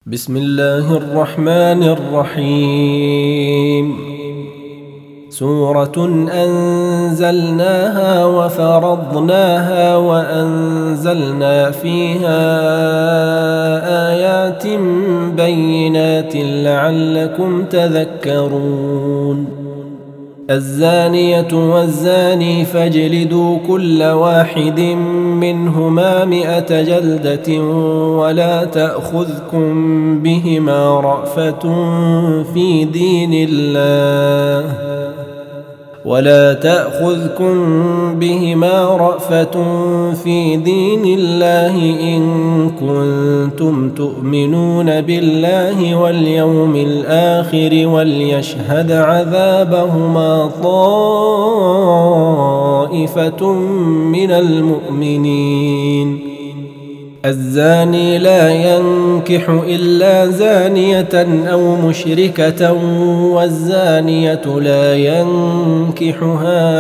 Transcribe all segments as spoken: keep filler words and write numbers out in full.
بسم الله الرحمن الرحيم. سورة أنزلناها وفرضناها وأنزلنا فيها آيات بينات لعلكم تذكرون. الزانية والزاني فاجلدوا كل واحد منهما مئة جلدة ولا تأخذكم بهما رأفة في دين الله ولا تأخذكم بهما رأفة في دين الله إن كنتم تؤمنون بالله واليوم الآخر وليشهد عذابهما طائفة من المؤمنين. الزاني لا ينكح إلا زانية أو مشركة والزانية لا ينكحها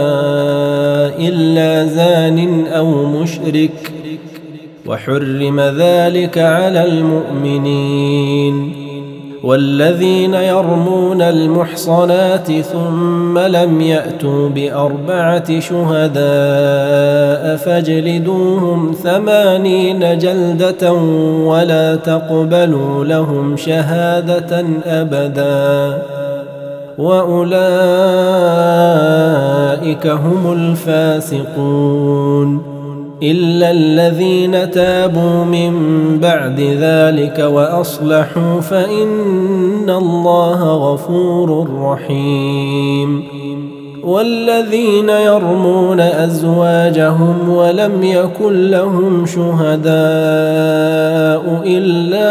إلا زان أو مشرك وحرم ذلك على المؤمنين. والذين يرمون المحصنات ثم لم يأتوا بأربعة شهداء فاجلدوهم ثمانين جلدة ولا تقبلوا لهم شهادة أبدا وأولئك هم الفاسقون. إلا الذين تابوا من بعد ذلك وأصلحوا فإن الله غفور رحيم. والذين يرمون أزواجهم ولم يكن لهم شهداء إلا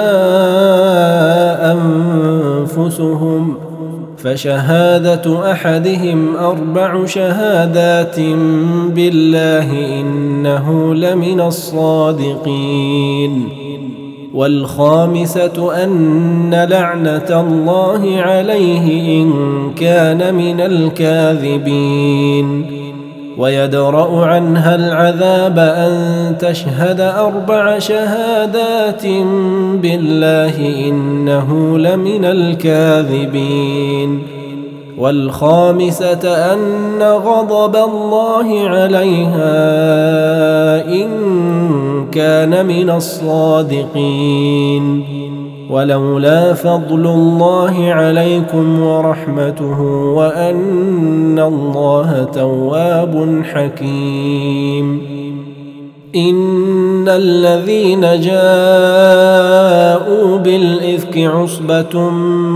أنفسهم فشهادة أحدهم أربع شهادات بالله إنه لمن الصادقين. والخامسة أن لعنة الله عليه إن كان من الكاذبين. ويدرأ عنها العذاب أن تشهد أربع شهادات بالله إنه لمن الكاذبين. والخامسة أن غضب الله عليها إن كان من الصادقين. ولولا فضل الله عليكم ورحمته وأن الله تواب حكيم. إن الذين جاءوا بالإفك عصبة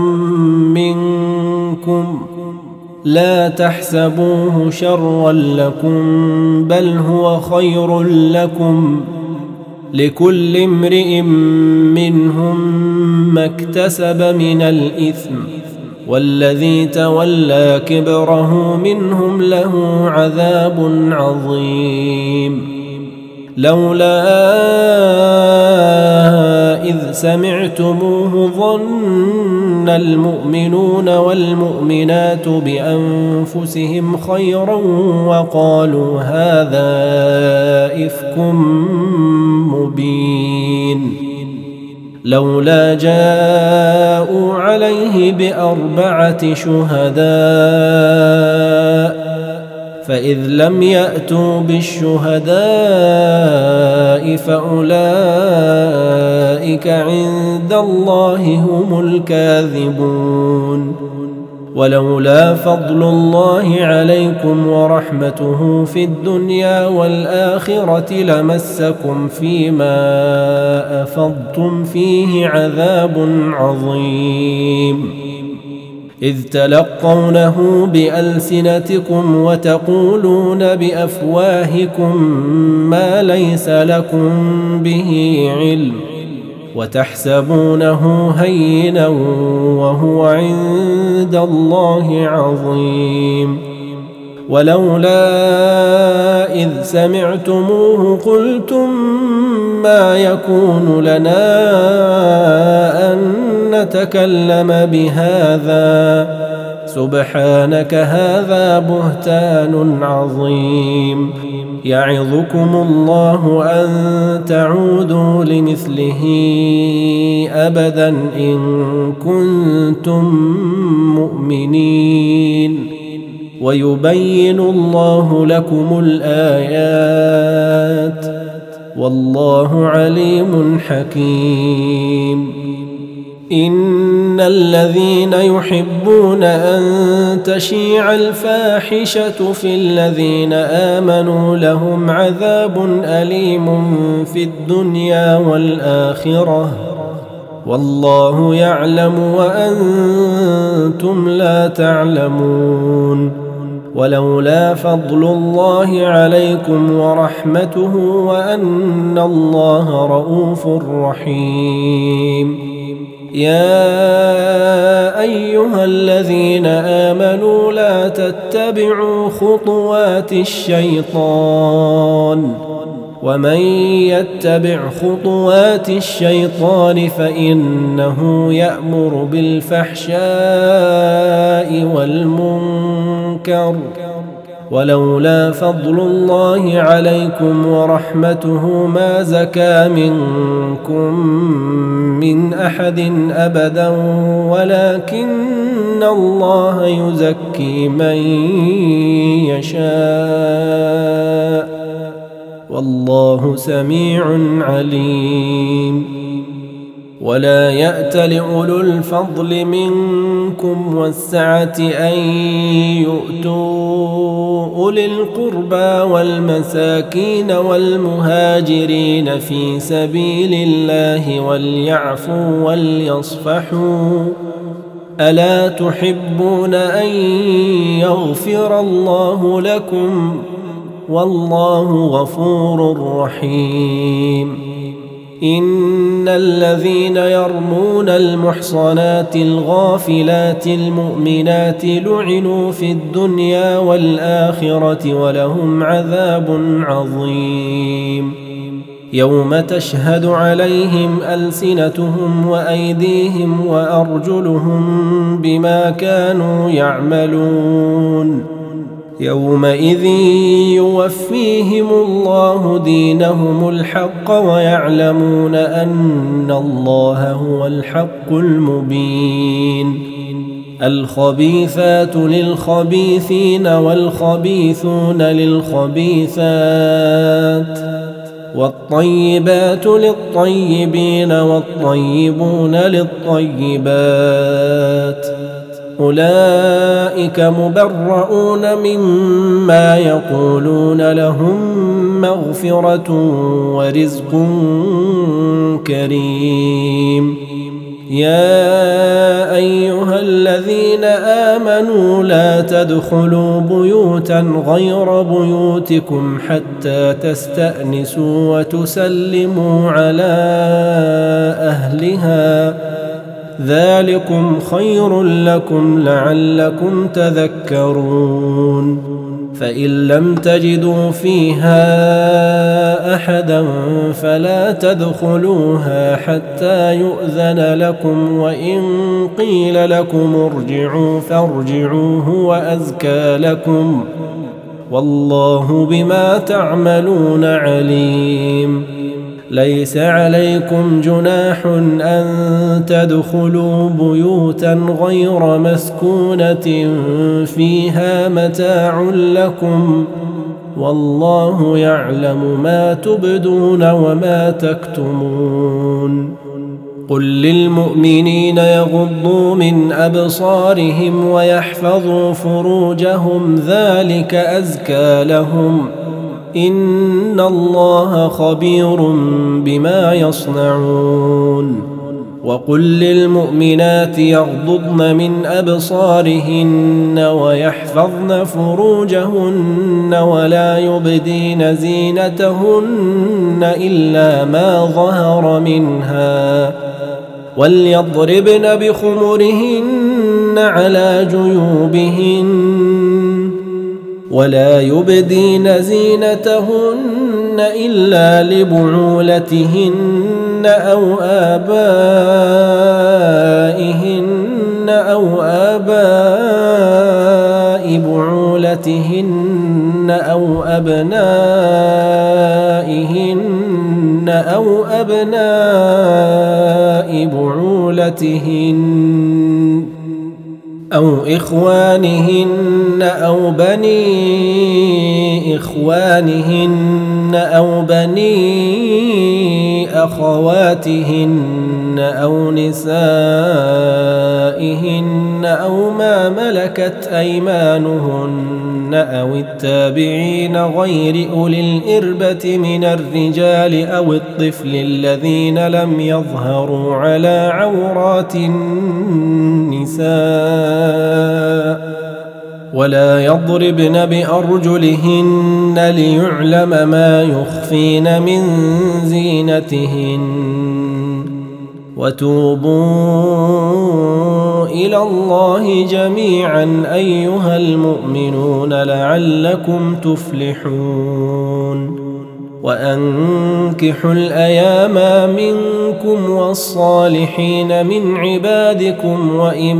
منكم لا تحسبوه شرا لكم بل هو خير لكم لكل امرئ منهم ما اكتسب من الإثم والذي تولى كبره منهم له عذاب عظيم. لولا إذ سمعتموه ظن المؤمنون والمؤمنات بأنفسهم خيرا وقالوا هذا إفك مبين. لولا جاءوا عليه بأربعة شهداء فإذ لم يأتوا بالشهداء فأولئك عند الله هم الكاذبون. ولولا فضل الله عليكم ورحمته في الدنيا والآخرة لمسكم فيما أفضتم فيه عذاب عظيم. إذ تلقونه بألسنتكم وتقولون بأفواهكم ما ليس لكم به علم وتحسبونه هينا وهو عند الله عظيم. ولولا إذ سمعتموه قلتم ما يكون لنا أن تكلم بهذا سبحانك هذا بهتان عظيم. يعظكم الله أن تعودوا لمثله أبدا إن كنتم مؤمنين. ويبين الله لكم الآيات والله عليم حكيم. إن الذين يحبون أن تشيع الفاحشة في الذين آمنوا لهم عذاب أليم في الدنيا والآخرة والله يعلم وأنتم لا تعلمون. ولولا فضل الله عليكم ورحمته وأن الله رؤوف رحيم. يا أيها الذين آمنوا لا تتبعوا خطوات الشيطان ومن يتبع خطوات الشيطان فإنه يأمر بالفحشاء والمنكر ولولا فضل الله عليكم ورحمته ما زكى منكم من أحد أبدا ولكن الله يزكي من يشاء والله سميع عليم. ولا يأتل أولو الفضل منكم والسعة أن يؤتوا أولي القربى والمساكين والمهاجرين في سبيل الله وليعفوا وليصفحوا ألا تحبون أن يغفر الله لكم والله غفور رحيم. إن الذين يرمون المحصنات الغافلات المؤمنات لعنوا في الدنيا والآخرة ولهم عذاب عظيم. يوم تشهد عليهم ألسنتهم وأيديهم وأرجلهم بما كانوا يعملون يومئذ يوفيهم الله دينهم الحق ويعلمون أن الله هو الحق المبين. الخبيثات للخبيثين والخبيثون للخبيثات والطيبات للطيبين والطيبون للطيبات أولئك مبرؤون مما يقولون لهم مغفرة ورزق كريم. يا أيها الذين آمنوا لا تدخلوا بيوتا غير بيوتكم حتى تستأنسوا وتسلموا على أهلها ذلكم خير لكم لعلكم تذكرون. فإن لم تجدوا فيها أحدا فلا تدخلوها حتى يؤذن لكم وإن قيل لكم ارجعوا فارجعوا هو أزكى لكم والله بما تعملون عليم. ليس عليكم جناح أن تدخلوا بيوتا غير مسكونة فيها متاع لكم والله يعلم ما تبدون وما تكتمون. قل للمؤمنين يغضوا من أبصارهم ويحفظوا فروجهم ذلك أزكى لهم إن الله خبير بما يصنعون. وقل للمؤمنات يغضضن من أبصارهن ويحفظن فروجهن ولا يبدين زينتهن إلا ما ظهر منها وليضربن بخمرهن على جيوبهن ولا يبدين زينتهن إلا لبعولتهن أو آبائهن أو آباء بعولتهن أو أبنائهن أو أبناء بعولتهن أو إخوانهن أو بني إخوانهن أو بني أخواتهن أو نسائهن أو ما ملكت أيمانهن أو التابعين غير أولي الإربة من الرجال أو الطفل الذين لم يظهروا على عورات النساء ولا يضربن بأرجلهن ليعلم ما يخفين من زينتهن وتوبوا إلى الله جميعا أيها المؤمنون لعلكم تفلحون وأنكحوا الأيام منكم والصالحين من عبادكم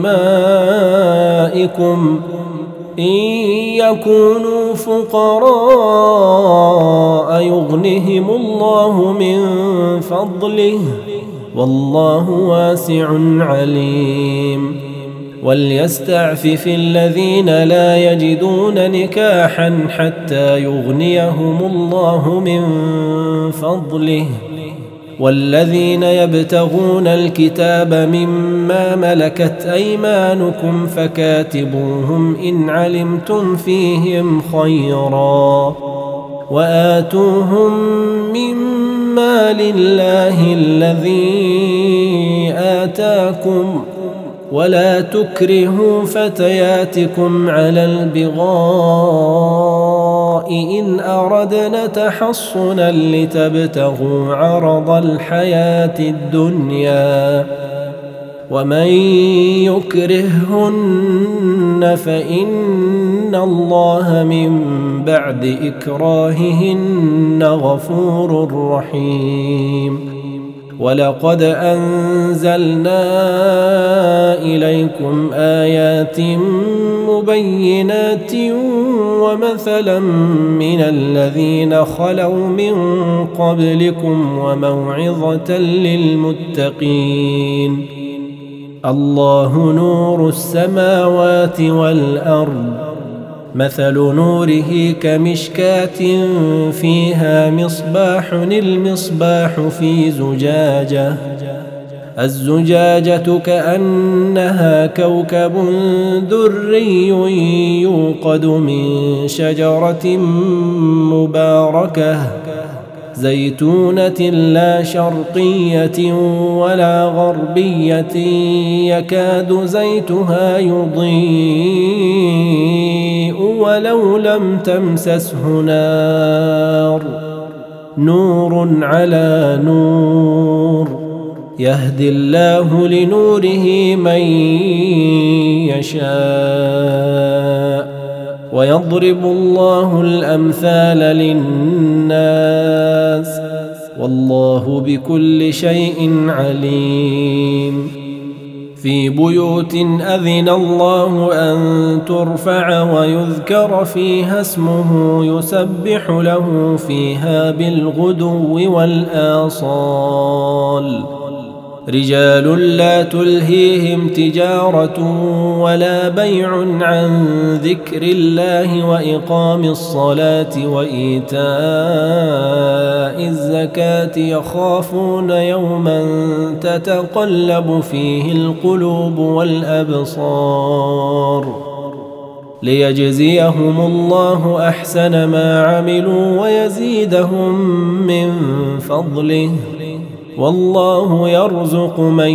وإمائكم إن يكونوا فقراء يغنهم الله من فضله والله واسع عليم وليستعفف الذين لا يجدون نكاحا حتى يغنيهم الله من فضله والذين يبتغون الكتاب مما ملكت أيمانكم فكاتبوهم إن علمتم فيهم خيرا وآتوهم مما لله الذي آتاكم ولا تكرهوا فتياتكم على البغاء إن أردنا تحصنا لتبتغوا عرض الحياة الدنيا ومن يكرههن فإن الله من بعد إكراههن غفور رحيم ولقد أنزلنا إليكم آيات مبينات ومثلا من الذين خلوا من قبلكم وموعظة للمتقين الله نور السماوات والأرض مثل نوره كمشكاة فيها مصباح المصباح في زجاجة الزجاجة كأنها كوكب دري يوقد من شجرة مباركة زيتونة لا شرقية ولا غربية يكاد زيتها يضيء ولو لم تمسسه نار نور على نور يهدي الله لنوره من يشاء ويضرب الله الأمثال للناس والله بكل شيء عليم في بيوت أذن الله أن ترفع ويذكر فيها اسمه يسبح له فيها بالغدو والآصال رجال لا تلهيهم تجارة ولا بيع عن ذكر الله وإقام الصلاة وإيتاء الزكاة يخافون يوما تتقلب فيه القلوب والأبصار ليجزيهم الله أحسن ما عملوا ويزيدهم من فضله والله يرزق من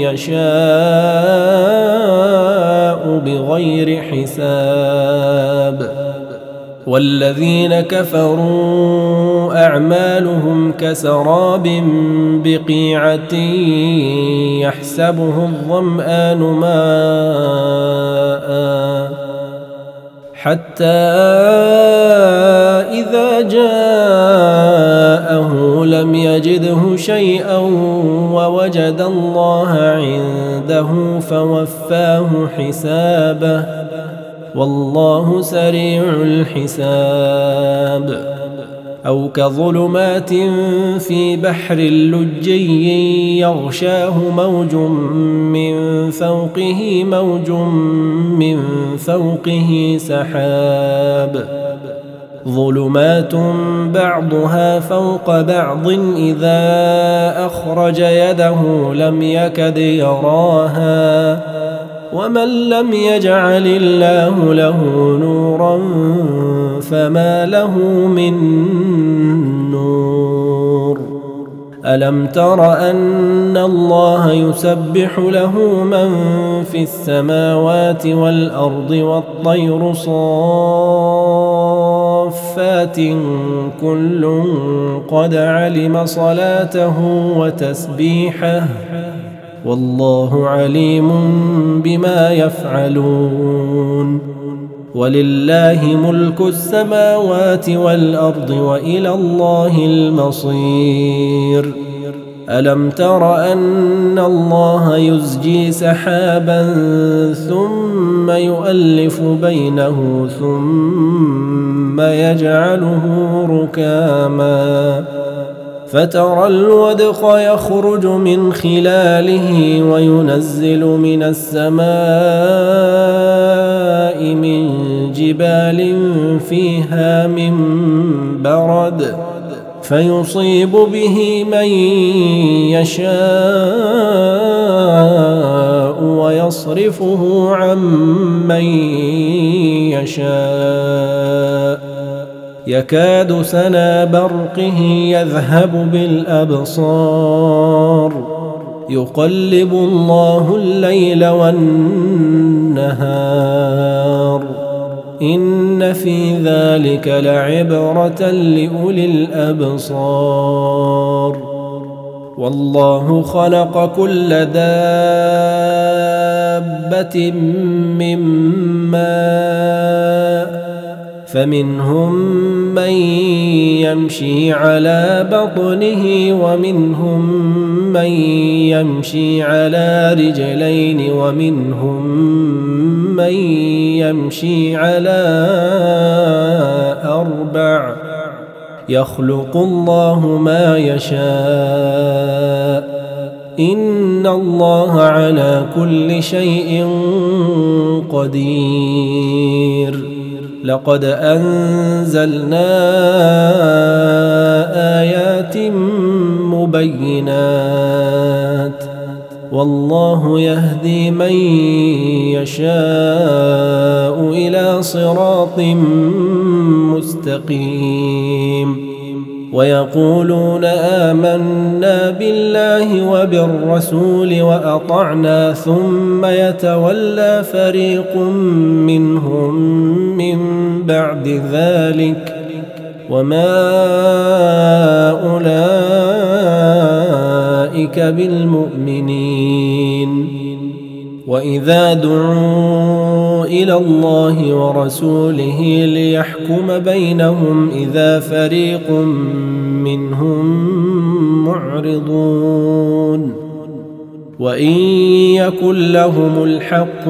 يشاء بغير حساب والذين كفروا أعمالهم كسراب بقيعة يحسبه الظمآن ماء حتى إذا جاءه لم يجده شيئا ووجد الله عنده فوفاه حسابه والله سريع الحساب. أو كظلمات في بحر لجي يغشاه موج من فوقه موج من فوقه سحاب ظلمات بعضها فوق بعض إذا أخرج يده لم يكد يراها ومن لم يجعل الله له نورا فما له من نور. ألم تر أن الله يسبح له من في السماوات والأرض والطير صافات كل قد علم صلاته وتسبيحه والله عليم بما يفعلون. ولله ملك السماوات والأرض وإلى الله المصير. ألم تر أن الله يزجي سحابا ثم يؤلف بينه ثم يجعله ركاما فترى الودق يخرج من خلاله وينزل من السماء من جبال فيها من برد فيصيب به من يشاء ويصرفه عن من يشاء يكاد سنا برقه يذهب بالأبصار يقلب الله الليل والنهار إن في ذلك لعبرة لأولي الأبصار. والله خلق كل دابة من ماء فمنهم من يمشي على بطنه ومنهم من يمشي على رجلين ومنهم من يمشي على أربع يخلق الله ما يشاء إن الله على كل شيء قدير. لقد أنزلنا آيات مبينات والله يهدي من يشاء إلى صراط مستقيم. ويقولون آمنا بالله وبالرسول وأطعنا ثم يتولى فريق منهم من بعد ذلك وما أولئك بالمؤمنين. وإذا دعوا إلى الله ورسوله ليحكم بينهم إذا فريق منهم معرضون وإن يكن لهم الحق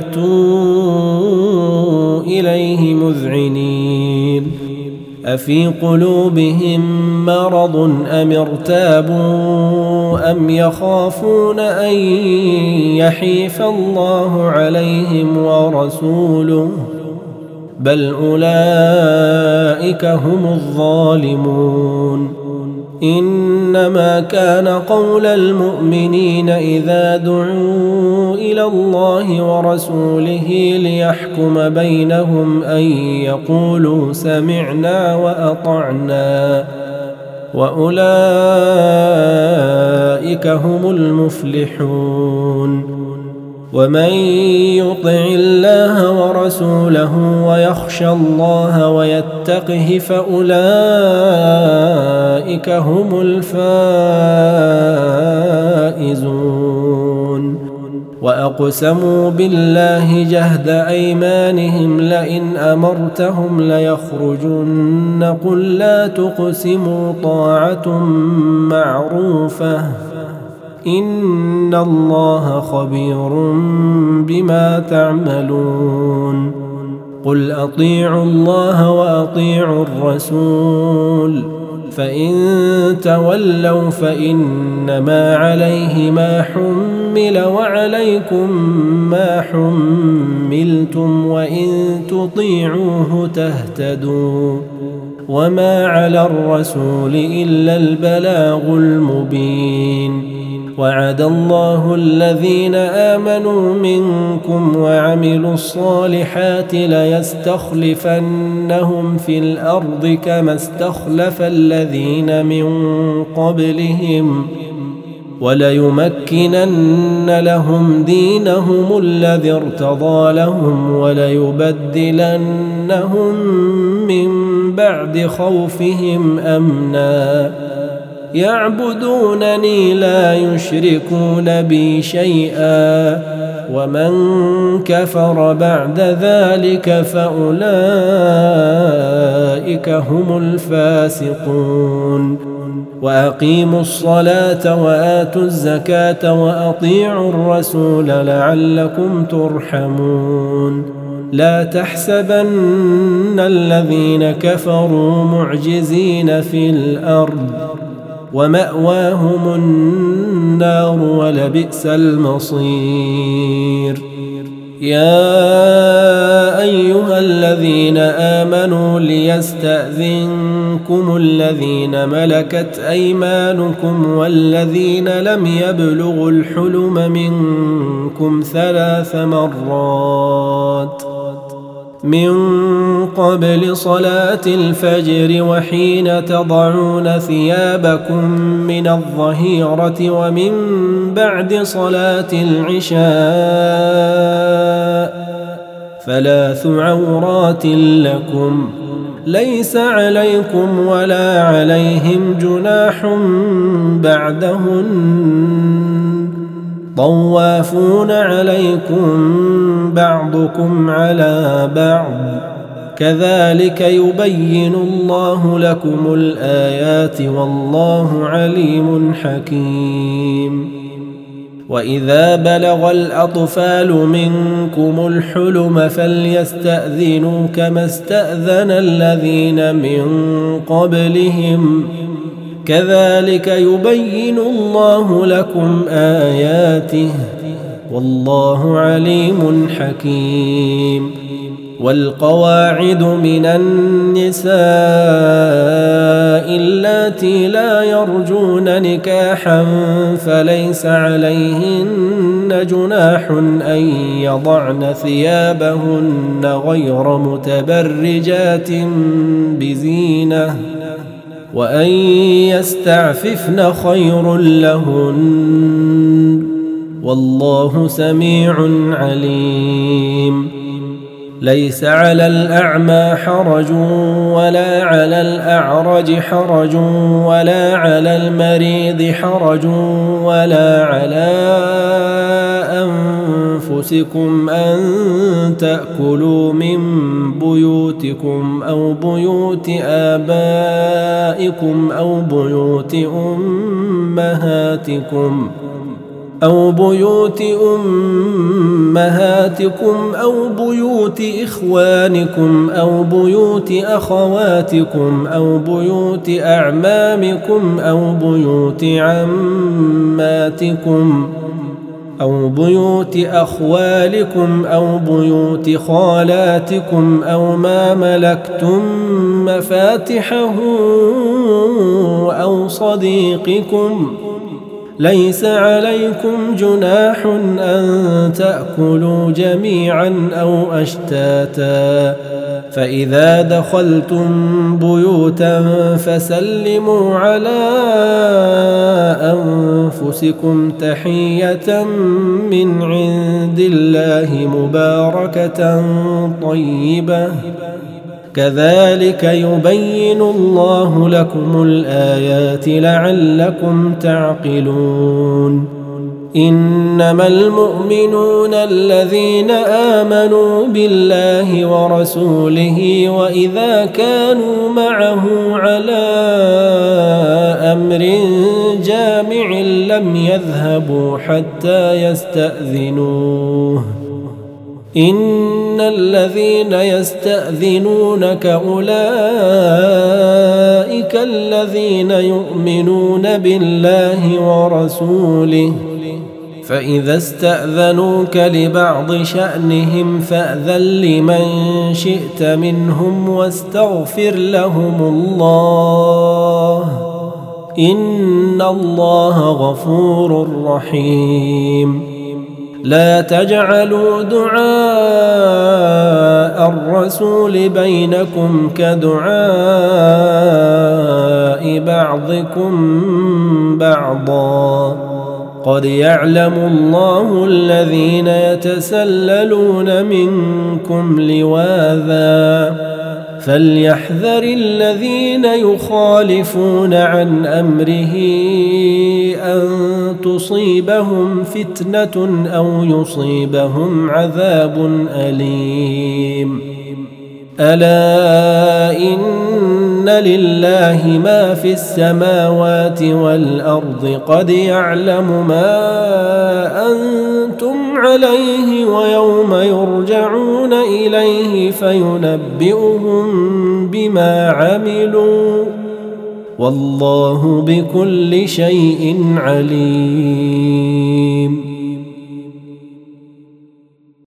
يأتوا إليه مذعنين أفي قلوبهم مرض أم ارتابوا أم يخافون أن يحيف الله عليهم ورسوله بل أولئك هم الظالمون. إنما كان قول المؤمنين إذا دعوا إلى الله ورسوله ليحكم بينهم أن يقولوا سمعنا وأطعنا وأولئك هم المفلحون. ومن يطع الله ورسوله ويخشى الله ويتقه فأولئك هم الفائزون. وأقسموا بالله جهد أيمانهم لئن أمرتهم ليخرجن قل لا تقسموا طاعة معروفة إن الله خبير بما تعملون قل أطيعوا الله وأطيعوا الرسول فإن تولوا فإنما عليه ما حمل وعليكم ما حملتم وإن تطيعوه تهتدوا وما على الرسول إلا البلاغ المبين وعد الله الذين آمنوا منكم وعملوا الصالحات ليستخلفنهم في الأرض كما استخلف الذين من قبلهم وليمكنن لهم دينهم الذي ارتضى لهم وليبدلنهم من بعد خوفهم أمنا يعبدونني لا يشركون بي شيئا ومن كفر بعد ذلك فأولئك هم الفاسقون وأقيموا الصلاة وآتوا الزكاة وأطيعوا الرسول لعلكم ترحمون لا تحسبن الذين كفروا معجزين في الأرض ومأواهم النار ولبئس المصير يا أيها الذين آمنوا ليستأذنكم الذين ملكت أيمانكم والذين لم يبلغوا الحلم منكم ثلاث مرات من قبل صلاة الفجر وحين تضعون ثيابكم من الظهيرة ومن بعد صلاة العشاء ثلاث عورات لكم ليس عليكم ولا عليهم جناح بعدهن طوافون عليكم بعضكم على بعض كذلك يبين الله لكم الآيات والله عليم حكيم وإذا بلغ الأطفال منكم الحلم فليستأذنوا كما استأذن الذين من قبلهم كذلك يبين الله لكم آياته والله عليم حكيم والقواعد من النساء اللاتي لا يرجون نكاحا فليس عليهن جناح أن يضعن ثيابهن غير متبرجات بزينة وأن يستعففن خير لهن والله سميع عليم ليس على الأعمى حرج ولا على الأعرج حرج ولا على المريض حرج ولا على أنفسكم أن تأكلوا من بيوتكم أو بيوت آبائكم أو بيوت أمهاتكم أو بيوت أمهاتكم أو بيوت إخوانكم أو بيوت أخواتكم أو بيوت أعمامكم أو بيوت عماتكم أو بيوت أخوالكم أو بيوت خالاتكم أو ما ملكتم مفاتحه أو صديقكم ليس عليكم جناح أن تأكلوا جميعا أو أشتاتا فإذا دخلتم بيوتا فسلموا على أنفسكم تحية من عند الله مباركة طيبة كذلك يبين الله لكم الآيات لعلكم تعقلون إنما المؤمنون الذين آمنوا بالله ورسوله وإذا كانوا معه على أمر جامع لم يذهبوا حتى يستأذنوه إن الذين يستأذنونك أولئك الذين يؤمنون بالله ورسوله فإذا استأذنوك لبعض شأنهم فأذن لمن شئت منهم واستغفر لهم الله إن الله غفور رحيم لا تجعلوا دعاء الرسول بينكم كدعاء بعضكم بعضا قد يعلم الله الذين يتسللون منكم لواذا فليحذر الذين يخالفون عن أمره أن تصيبهم فتنة أو يصيبهم عذاب أليم ألا إن لله ما في السماوات والأرض قد يعلم ما أنتم عليه ويوم يرجعون إليه فينبئهم بما عملوا والله بكل شيء عليم.